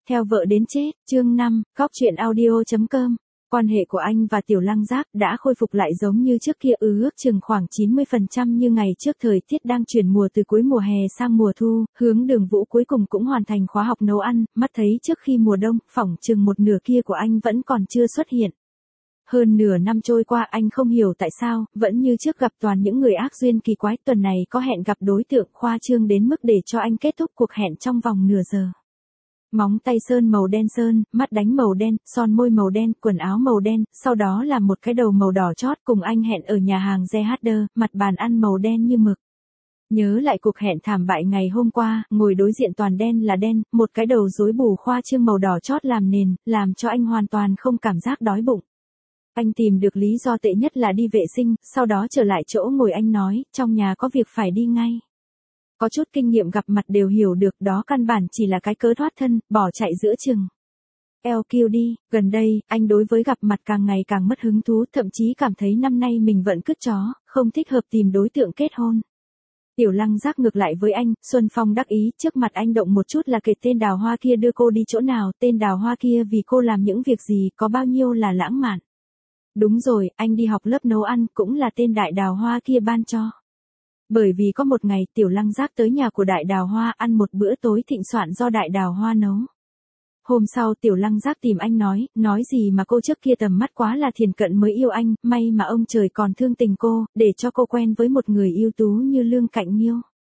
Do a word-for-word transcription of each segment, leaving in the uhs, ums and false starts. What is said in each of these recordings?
Theo vợ đến chết, chương năm, góc chuyện audio.com. Quan hệ của anh và Tiểu Lăng Giác đã khôi phục lại giống như trước kia, ước chừng khoảng chín mươi phần trăm như ngày trước. Thời tiết đang chuyển mùa từ cuối mùa hè sang mùa thu, Hướng Đường Vũ cuối cùng cũng hoàn thành khóa học nấu ăn, mắt thấy trước khi mùa đông, phỏng chừng một nửa kia của anh vẫn còn chưa xuất hiện. Hơn nửa năm trôi qua, anh không hiểu tại sao, vẫn như trước gặp toàn những người ác duyên kỳ quái. Tuần này có hẹn gặp đối tượng khoa trương đến mức để cho anh kết thúc cuộc hẹn trong vòng nửa giờ. Móng tay sơn màu đen sơn, mắt đánh màu đen, son môi màu đen, quần áo màu đen, sau đó là một cái đầu màu đỏ chót. Cùng anh hẹn ở nhà hàng G H D, mặt bàn ăn màu đen như mực. Nhớ lại cuộc hẹn thảm bại ngày hôm qua, ngồi đối diện toàn đen là đen, một cái đầu rối bù khoa trương màu đỏ chót làm nền, làm cho anh hoàn toàn không cảm giác đói bụng. Anh tìm được lý do tệ nhất là đi vệ sinh, sau đó trở lại chỗ ngồi. Anh nói, trong nhà có việc phải đi ngay. Có chút kinh nghiệm gặp mặt đều hiểu được đó căn bản chỉ là cái cớ thoát thân, bỏ chạy giữa chừng. Eo kiu đi, gần đây, anh đối với gặp mặt càng ngày càng mất hứng thú, thậm chí cảm thấy năm nay mình vẫn cứt chó, không thích hợp tìm đối tượng kết hôn. Tiểu Lăng Giác ngược lại với anh, Xuân Phong đắc ý, trước mặt anh động một chút là kể tên đào hoa kia đưa cô đi chỗ nào, tên đào hoa kia vì cô làm những việc gì, có bao nhiêu là lãng mạn. Đúng rồi, anh đi học lớp nấu ăn, cũng là tên đại đào hoa kia ban cho. Bởi vì có một ngày, Tiểu Lăng Giác tới nhà của đại đào hoa ăn một bữa tối thịnh soạn do đại đào hoa nấu. Hôm sau Tiểu Lăng Giác tìm anh nói, nói gì mà cô trước kia tầm mắt quá là thiền cận mới yêu anh, may mà ông trời còn thương tình cô, để cho cô quen với một người ưu tú như Lương Cạnh Nhiêu.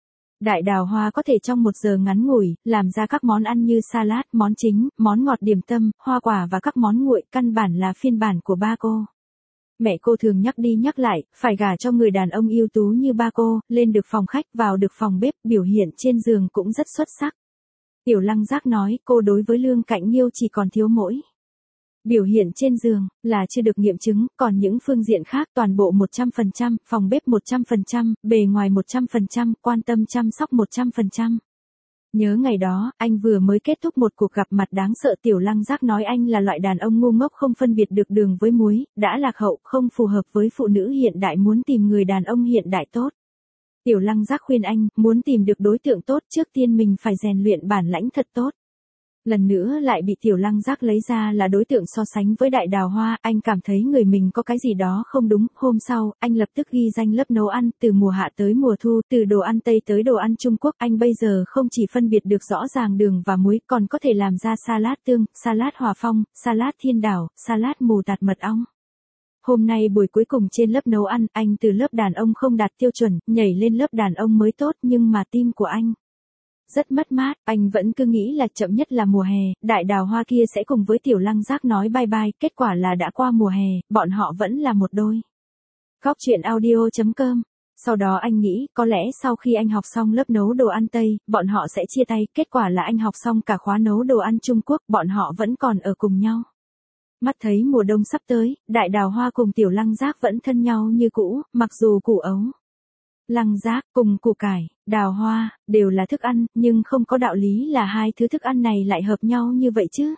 Đại đào hoa có thể trong một giờ ngắn ngủi, làm ra các món ăn như salad, món chính, món ngọt điểm tâm, hoa quả và các món nguội, căn bản là phiên bản của ba cô. Mẹ cô thường nhắc đi nhắc lại, phải gả cho người đàn ông ưu tú như ba cô, lên được phòng khách, vào được phòng bếp, biểu hiện trên giường cũng rất xuất sắc. Tiểu Lăng Giác nói, cô đối với Lương Cạnh Nhiêu chỉ còn thiếu mỗi biểu hiện trên giường, là chưa được nghiệm chứng, còn những phương diện khác toàn bộ một trăm phần trăm, phòng bếp một trăm phần trăm, bề ngoài một trăm phần trăm, quan tâm chăm sóc một trăm phần trăm. Nhớ ngày đó, anh vừa mới kết thúc một cuộc gặp mặt đáng sợ. Tiểu Lăng Giác nói anh là loại đàn ông ngu ngốc không phân biệt được đường với muối, đã lạc hậu, không phù hợp với phụ nữ hiện đại, muốn tìm người đàn ông hiện đại tốt. Tiểu Lăng Giác khuyên anh, muốn tìm được đối tượng tốt, trước tiên mình phải rèn luyện bản lãnh thật tốt. Lần nữa lại bị Tiểu Lăng Giác lấy ra là đối tượng so sánh với đại đào hoa, anh cảm thấy người mình có cái gì đó không đúng. Hôm sau, anh lập tức ghi danh lớp nấu ăn, từ mùa hạ tới mùa thu, từ đồ ăn Tây tới đồ ăn Trung Quốc, anh bây giờ không chỉ phân biệt được rõ ràng đường và muối, còn có thể làm ra salad tương, salad hòa phong, salad thiên đảo, salad mù tạt mật ong. Hôm nay buổi cuối cùng trên lớp nấu ăn, anh từ lớp đàn ông không đạt tiêu chuẩn, nhảy lên lớp đàn ông mới tốt, nhưng mà tim của anh rất mất mát. Anh vẫn cứ nghĩ là chậm nhất là mùa hè, đại đào hoa kia sẽ cùng với Tiểu Lăng Giác nói bye bye, kết quả là đã qua mùa hè, bọn họ vẫn là một đôi. Góc chuyện audio.com. Sau đó anh nghĩ, có lẽ sau khi anh học xong lớp nấu đồ ăn Tây, bọn họ sẽ chia tay, kết quả là anh học xong cả khóa nấu đồ ăn Trung Quốc, bọn họ vẫn còn ở cùng nhau. Mắt thấy mùa đông sắp tới, đại đào hoa cùng Tiểu Lăng Giác vẫn thân nhau như cũ, mặc dù củ ấu, Lăng Giác cùng củ cải, đào hoa, đều là thức ăn, nhưng không có đạo lý là hai thứ thức ăn này lại hợp nhau như vậy chứ.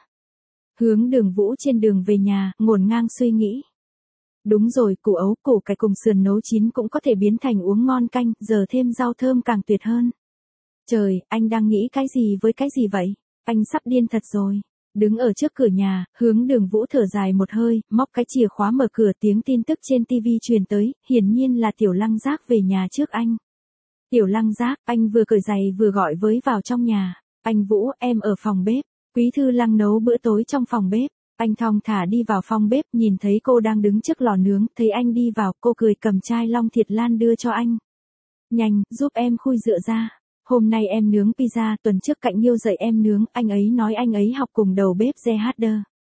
Hướng Đường Vũ trên đường về nhà, ngổn ngang suy nghĩ. Đúng rồi, củ ấu, củ cải cùng sườn nấu chín cũng có thể biến thành uống ngon canh, giờ thêm rau thơm càng tuyệt hơn. Trời, anh đang nghĩ cái gì với cái gì vậy? Anh sắp điên thật rồi. Đứng ở trước cửa nhà, Hướng Đường Vũ thở dài một hơi, móc cái chìa khóa mở cửa. Tiếng tin tức trên tivi truyền tới, hiển nhiên là Tiểu Lăng Giác về nhà trước anh. Tiểu Lăng Giác, anh vừa cởi giày vừa gọi với vào trong nhà. Anh Vũ, em ở phòng bếp. Quý Thư Lăng nấu bữa tối trong phòng bếp. Anh thong thả đi vào phòng bếp, nhìn thấy cô đang đứng trước lò nướng, thấy anh đi vào, cô cười cầm chai Long Thiệt Lan đưa cho anh. Nhanh, giúp em khui dựa ra. Hôm nay em nướng pizza, tuần trước Cạnh Nhiêu dạy em nướng, anh ấy nói anh ấy học cùng đầu bếp G H D.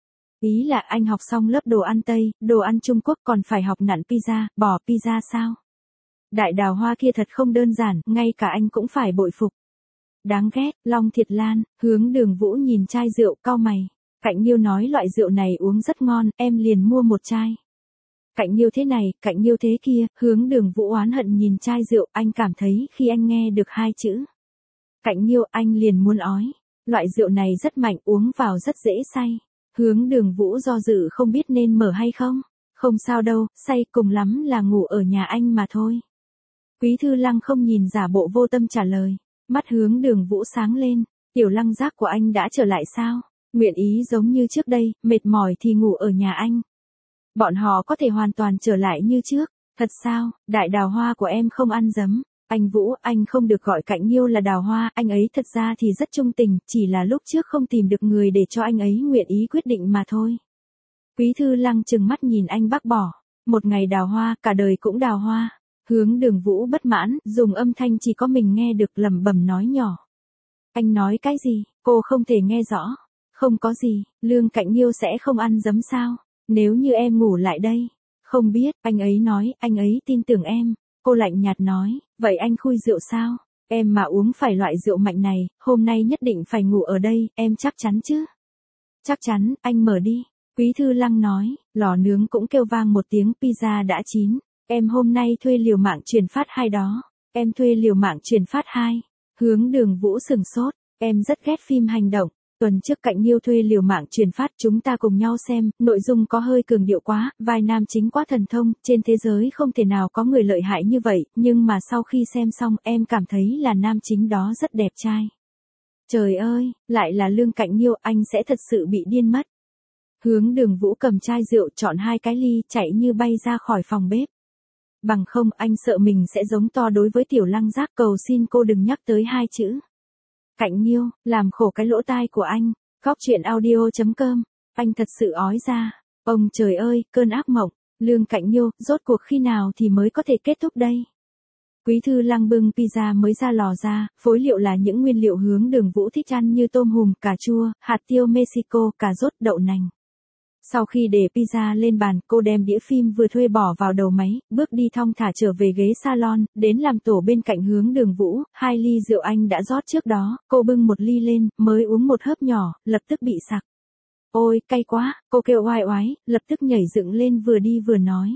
Ý là anh học xong lớp đồ ăn Tây, đồ ăn Trung Quốc còn phải học nặn pizza, bỏ pizza sao? Đại đào hoa kia thật không đơn giản, ngay cả anh cũng phải bội phục. Đáng ghét, Long Thiệt Lan. Hướng Đường Vũ nhìn chai rượu cau mày. Cạnh Nhiêu nói loại rượu này uống rất ngon, em liền mua một chai. Cạnh Nhiêu thế này, Cạnh Nhiêu thế kia, Hướng Đường Vũ oán hận nhìn chai rượu, anh cảm thấy khi anh nghe được hai chữ Cạnh Nhiêu, anh liền muốn ói. Loại rượu này rất mạnh, uống vào rất dễ say. Hướng Đường Vũ do dự không biết nên mở hay không. Không sao đâu, say cùng lắm là ngủ ở nhà anh mà thôi. Quý Thư Lăng không nhìn giả bộ vô tâm trả lời. Mắt Hướng Đường Vũ sáng lên. Tiểu Lăng Giác của anh đã trở lại sao? Nguyện ý giống như trước đây, mệt mỏi thì ngủ ở nhà anh. Bọn họ có thể hoàn toàn trở lại như trước. Thật sao, đại đào hoa của em không ăn dấm. Anh Vũ, anh không được gọi Cạnh Nhiêu là đào hoa, anh ấy thật ra thì rất trung tình, chỉ là lúc trước không tìm được người để cho anh ấy nguyện ý quyết định mà thôi. Quý Thư Lăng trừng mắt nhìn anh bác bỏ. Một ngày đào hoa, cả đời cũng đào hoa. Hướng Đường Vũ bất mãn, dùng âm thanh chỉ có mình nghe được lẩm bẩm nói nhỏ. Anh nói cái gì, cô không thể nghe rõ. Không có gì, Lương Cạnh Nhiêu sẽ không ăn dấm sao? Nếu như em ngủ lại đây. Không biết, anh ấy nói, anh ấy tin tưởng em. Cô lạnh nhạt nói, vậy anh khui rượu sao? Em mà uống phải loại rượu mạnh này, hôm nay nhất định phải ngủ ở đây, em chắc chắn chứ? Chắc chắn, anh mở đi. Quý Thư Lăng nói, lò nướng cũng kêu vang một tiếng, pizza đã chín. Em hôm nay thuê liều mạng truyền phát hai đó. Em thuê liều mạng truyền phát hai. Hướng Đường Vũ sừng sốt, em rất ghét phim hành động. Tuần trước Cạnh Nhiêu thuê liều mạng truyền phát chúng ta cùng nhau xem, nội dung có hơi cường điệu quá, vai nam chính quá thần thông, trên thế giới không thể nào có người lợi hại như vậy, nhưng mà sau khi xem xong em cảm thấy là nam chính đó rất đẹp trai. Trời ơi, lại là Lương Cạnh Nhiêu, anh sẽ thật sự bị điên mất. Hướng Đường Vũ cầm chai rượu chọn hai cái ly chạy như bay ra khỏi phòng bếp. Bằng không anh sợ mình sẽ giống to đối với Tiểu Lăng Giác, cầu xin cô đừng nhắc tới hai chữ. Cạnh Nhiêu, làm khổ cái lỗ tai của anh. Góc chuyện audio chấm com. Anh thật sự ói ra. Ông trời ơi, cơn ác mộng. Lương Cạnh Nhiêu, rốt cuộc khi nào thì mới có thể kết thúc đây? Quý Thư Lăng bưng pizza mới ra lò ra, phối liệu là những nguyên liệu Hướng Đường Vũ thích ăn như tôm hùm, cà chua, hạt tiêu Mexico, cà rốt, đậu nành. Sau khi để pizza lên bàn, cô đem đĩa phim vừa thuê bỏ vào đầu máy, bước đi thong thả trở về ghế salon, đến làm tổ bên cạnh Hướng Đường Vũ, hai ly rượu anh đã rót trước đó, cô bưng một ly lên, mới uống một hớp nhỏ, lập tức bị sặc. Ôi, cay quá, cô kêu oai oái, lập tức nhảy dựng lên vừa đi vừa nói.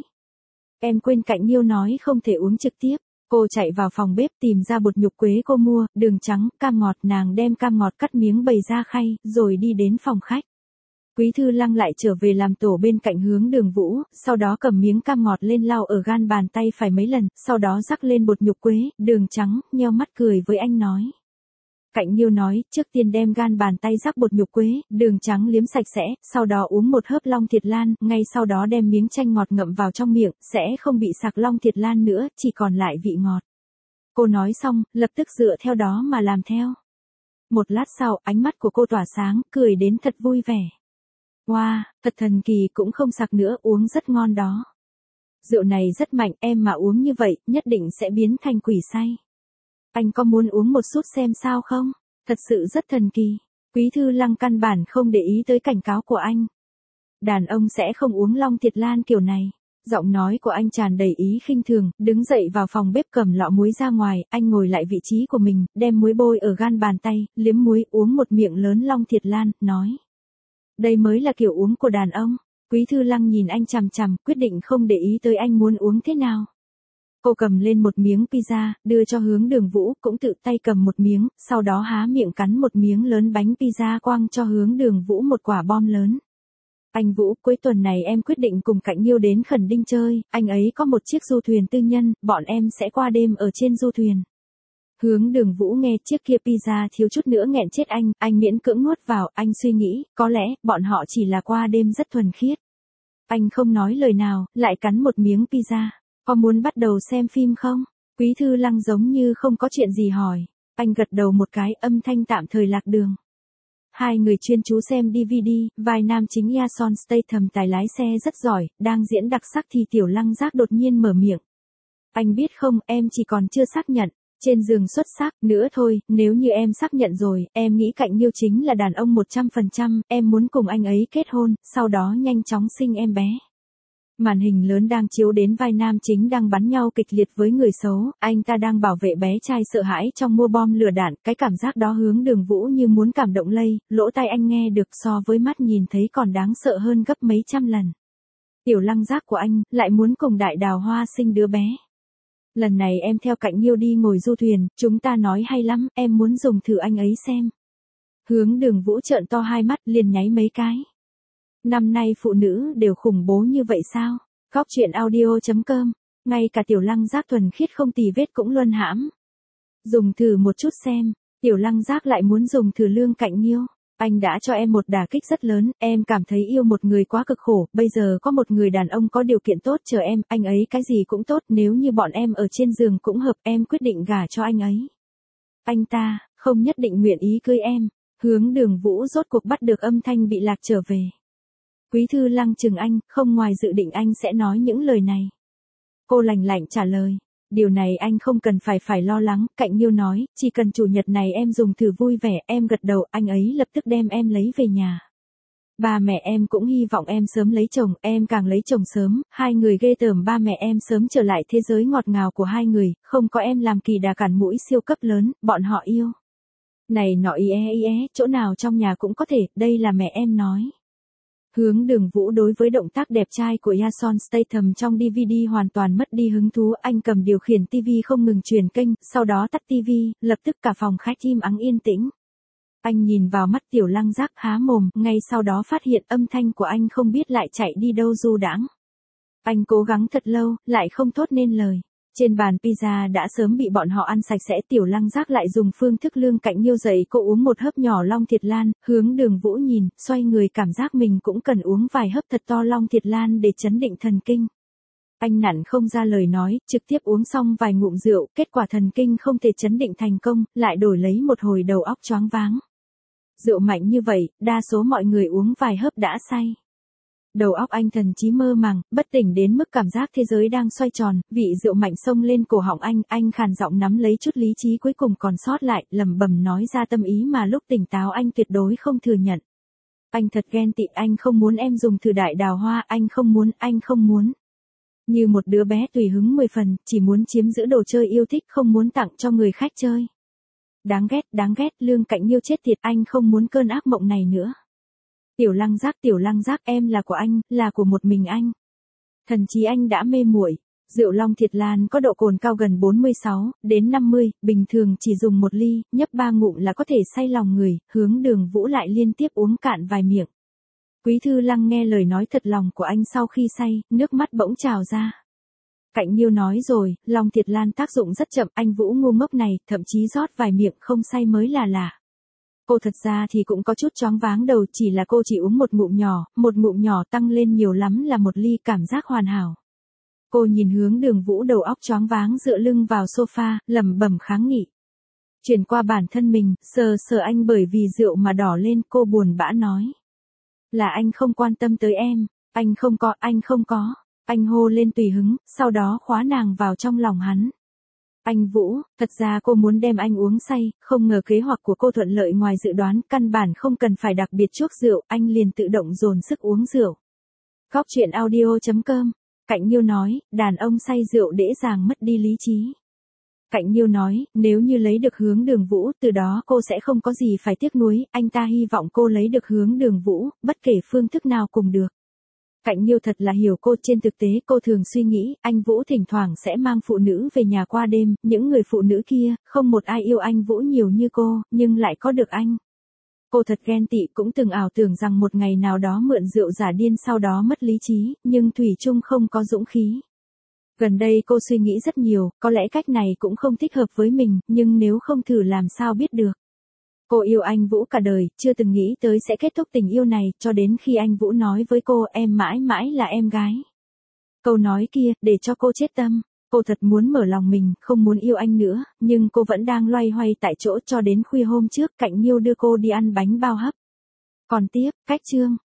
Em quên Cạnh Nhiêu nói không thể uống trực tiếp. Cô chạy vào phòng bếp tìm ra bột nhục quế cô mua, đường trắng, cam ngọt, nàng đem cam ngọt cắt miếng bày ra khay, rồi đi đến phòng khách. Quý Thư Lăng lại trở về làm tổ bên cạnh Hướng Đường Vũ, sau đó cầm miếng cam ngọt lên lau ở gan bàn tay phải mấy lần, sau đó rắc lên bột nhục quế, đường trắng, nheo mắt cười với anh nói. Cạnh Nhiêu nói, trước tiên đem gan bàn tay rắc bột nhục quế, đường trắng liếm sạch sẽ, sau đó uống một hớp Long Thiệt Lan, ngay sau đó đem miếng chanh ngọt ngậm vào trong miệng, sẽ không bị sặc Long Thiệt Lan nữa, chỉ còn lại vị ngọt. Cô nói xong, lập tức dựa theo đó mà làm theo. Một lát sau, ánh mắt của cô tỏa sáng, cười đến thật vui vẻ. Wow, thật thần kỳ, cũng không sặc nữa, uống rất ngon đó. Rượu này rất mạnh, em mà uống như vậy, nhất định sẽ biến thành quỷ say. Anh có muốn uống một chút xem sao không? Thật sự rất thần kỳ. Quý Thư Lăng căn bản không để ý tới cảnh cáo của anh. Đàn ông sẽ không uống Long Thiệt Lan kiểu này. Giọng nói của anh tràn đầy ý khinh thường, đứng dậy vào phòng bếp cầm lọ muối ra ngoài, anh ngồi lại vị trí của mình, đem muối bôi ở gan bàn tay, liếm muối, uống một miệng lớn Long Thiệt Lan, nói. Đây mới là kiểu uống của đàn ông. Quý Thư Lăng nhìn anh chằm chằm, quyết định không để ý tới anh muốn uống thế nào. Cô cầm lên một miếng pizza, đưa cho Hướng Đường Vũ, cũng tự tay cầm một miếng, sau đó há miệng cắn một miếng lớn bánh pizza quăng cho Hướng Đường Vũ một quả bom lớn. Anh Vũ, cuối tuần này em quyết định cùng Cạnh Nhiêu đến Khẩn Đinh chơi, anh ấy có một chiếc du thuyền tư nhân, bọn em sẽ qua đêm ở trên du thuyền. Hướng Đường Vũ nghe chiếc kia pizza thiếu chút nữa nghẹn chết anh, anh miễn cưỡng nuốt vào, anh suy nghĩ, có lẽ, bọn họ chỉ là qua đêm rất thuần khiết. Anh không nói lời nào, lại cắn một miếng pizza. Có muốn bắt đầu xem phim không? Quý Thư Lăng giống như không có chuyện gì hỏi. Anh gật đầu một cái, âm thanh tạm thời lạc đường. Hai người chuyên chú xem đê vê đê, vai nam chính Jason Statham tài lái xe rất giỏi, đang diễn đặc sắc thì Tiểu Lăng Giác đột nhiên mở miệng. Anh biết không, em chỉ còn chưa xác nhận. Trên giường xuất sắc, nữa thôi, nếu như em xác nhận rồi, em nghĩ Cạnh Nhiêu chính là đàn ông một trăm phần trăm, em muốn cùng anh ấy kết hôn, sau đó nhanh chóng sinh em bé. Màn hình lớn đang chiếu đến vai nam chính đang bắn nhau kịch liệt với người xấu, anh ta đang bảo vệ bé trai sợ hãi trong mua bom lửa đạn, cái cảm giác đó Hướng Đường Vũ như muốn cảm động lây, lỗ tai anh nghe được so với mắt nhìn thấy còn đáng sợ hơn gấp mấy trăm lần. Tiểu Lăng Giác của anh, lại muốn cùng đại đào hoa sinh đứa bé. Lần này em theo Cạnh Nhiêu đi ngồi du thuyền, chúng ta nói hay lắm, em muốn dùng thử anh ấy xem. Hướng Đường Vũ trợn to hai mắt liền nháy mấy cái. Năm nay phụ nữ đều khủng bố như vậy sao? Góc chuyện audio chấm com. Ngay cả Tiểu Lăng Giác thuần khiết không tì vết cũng luân hãm. Dùng thử một chút xem. Tiểu Lăng Giác lại muốn dùng thử Lương Cạnh Nhiêu. Anh đã cho em một đả kích rất lớn, em cảm thấy yêu một người quá cực khổ, bây giờ có một người đàn ông có điều kiện tốt chờ em, anh ấy cái gì cũng tốt, nếu như bọn em ở trên giường cũng hợp, em quyết định gả cho anh ấy. Anh ta, không nhất định nguyện ý cưới em. Hướng Đường Vũ rốt cuộc bắt được âm thanh bị lạc trở về. Quý Thư Lăng chừng anh, không ngoài dự định anh sẽ nói những lời này. Cô lạnh lạnh trả lời. Điều này anh không cần phải phải lo lắng, Cạnh Nhiêu nói, chỉ cần chủ nhật này em dùng thử vui vẻ, em gật đầu, anh ấy lập tức đem em lấy về nhà. Ba mẹ em cũng hy vọng em sớm lấy chồng, em càng lấy chồng sớm, hai người ghê tởm ba mẹ em sớm trở lại thế giới ngọt ngào của hai người, không có em làm kỳ đà cản mũi siêu cấp lớn, bọn họ yêu. Này nọ ý é ý é, chỗ nào trong nhà cũng có thể, đây là mẹ em nói. Hướng Đường Vũ đối với động tác đẹp trai của Jason Statham trong đê vê đê hoàn toàn mất đi hứng thú, anh cầm điều khiển ti vi không ngừng truyền kênh, sau đó tắt ti vi, lập tức cả phòng khách im ắng yên tĩnh. Anh nhìn vào mắt Tiểu Lăng Giác há mồm, ngay sau đó phát hiện âm thanh của anh không biết lại chạy đi đâu du đãng. Anh cố gắng thật lâu, lại không thốt nên lời. Trên bàn pizza đã sớm bị bọn họ ăn sạch sẽ, Tiểu Lăng Giác lại dùng phương thức Lương Cạnh Nhiêu dạy cô uống một hớp nhỏ Long Thiệt Lan, Hướng Đường Vũ nhìn, xoay người cảm giác mình cũng cần uống vài hớp thật to Long Thiệt Lan để chấn định thần kinh. Anh nặn không ra lời nói, trực tiếp uống xong vài ngụm rượu, kết quả thần kinh không thể chấn định thành công, lại đổi lấy một hồi đầu óc choáng váng. Rượu mạnh như vậy, đa số mọi người uống vài hớp đã say. Đầu óc anh thần trí mơ màng, bất tỉnh đến mức cảm giác thế giới đang xoay tròn, vị rượu mạnh xông lên cổ họng anh, anh khàn giọng nắm lấy chút lý trí cuối cùng còn sót lại, lẩm bẩm nói ra tâm ý mà lúc tỉnh táo anh tuyệt đối không thừa nhận. Anh thật ghen tị, anh không muốn em dùng thử đại đào hoa, anh không muốn, anh không muốn. Như một đứa bé tùy hứng mười phần, chỉ muốn chiếm giữ đồ chơi yêu thích, không muốn tặng cho người khách chơi. Đáng ghét, đáng ghét, Lương Cạnh Nhiêu chết tiệt, anh không muốn cơn ác mộng này nữa. Tiểu Lăng Giác, Tiểu Lăng Giác, em là của anh, là của một mình anh. Thần trí anh đã mê muội. Rượu Long Thiệt Lan có độ cồn cao gần bốn mươi sáu đến năm mươi, bình thường chỉ dùng một ly, nhấp ba ngụm là có thể say lòng người, Hướng Đường Vũ lại liên tiếp uống cạn vài miệng. Quý Thư Lăng nghe lời nói thật lòng của anh sau khi say, nước mắt bỗng trào ra. Cạnh Nhiêu nói rồi, Long Thiệt Lan tác dụng rất chậm, anh Vũ ngu ngốc này, thậm chí rót vài miệng không say mới là lạ. Cô thật ra thì cũng có chút choáng váng đầu, chỉ là cô chỉ uống một ngụm nhỏ, một ngụm nhỏ tăng lên nhiều lắm là một ly, cảm giác hoàn hảo. Cô nhìn Hướng Đường Vũ đầu óc choáng váng dựa lưng vào sofa, lẩm bẩm kháng nghị. Chuyển qua bản thân mình, sờ sờ anh bởi vì rượu mà đỏ lên, cô buồn bã nói. Là anh không quan tâm tới em, anh không có, anh không có. Anh hô lên tùy hứng, sau đó khóa nàng vào trong lòng hắn. Anh Vũ, thật ra cô muốn đem anh uống say, không ngờ kế hoạch của cô thuận lợi ngoài dự đoán, căn bản không cần phải đặc biệt chuốc rượu, anh liền tự động dồn sức uống rượu. Góc truyện audio chấm com. Cạnh Nhiêu nói, đàn ông say rượu dễ dàng mất đi lý trí. Cạnh Nhiêu nói, nếu như lấy được Hướng Đường Vũ, từ đó cô sẽ không có gì phải tiếc nuối, anh ta hy vọng cô lấy được Hướng Đường Vũ, bất kể phương thức nào cùng được. Cạnh Nhiêu thật là hiểu cô, trên thực tế cô thường suy nghĩ, anh Vũ thỉnh thoảng sẽ mang phụ nữ về nhà qua đêm, những người phụ nữ kia, không một ai yêu anh Vũ nhiều như cô, nhưng lại có được anh. Cô thật ghen tị, cũng từng ảo tưởng rằng một ngày nào đó mượn rượu giả điên sau đó mất lý trí, nhưng thủy chung không có dũng khí. Gần đây cô suy nghĩ rất nhiều, có lẽ cách này cũng không thích hợp với mình, nhưng nếu không thử làm sao biết được. Cô yêu anh Vũ cả đời, chưa từng nghĩ tới sẽ kết thúc tình yêu này, cho đến khi anh Vũ nói với cô, em mãi mãi là em gái. Câu nói kia, để cho cô chết tâm. Cô thật muốn mở lòng mình, không muốn yêu anh nữa, nhưng cô vẫn đang loay hoay tại chỗ cho đến khuya hôm trước, Cạnh Nhiêu đưa cô đi ăn bánh bao hấp. Còn tiếp, cách chương.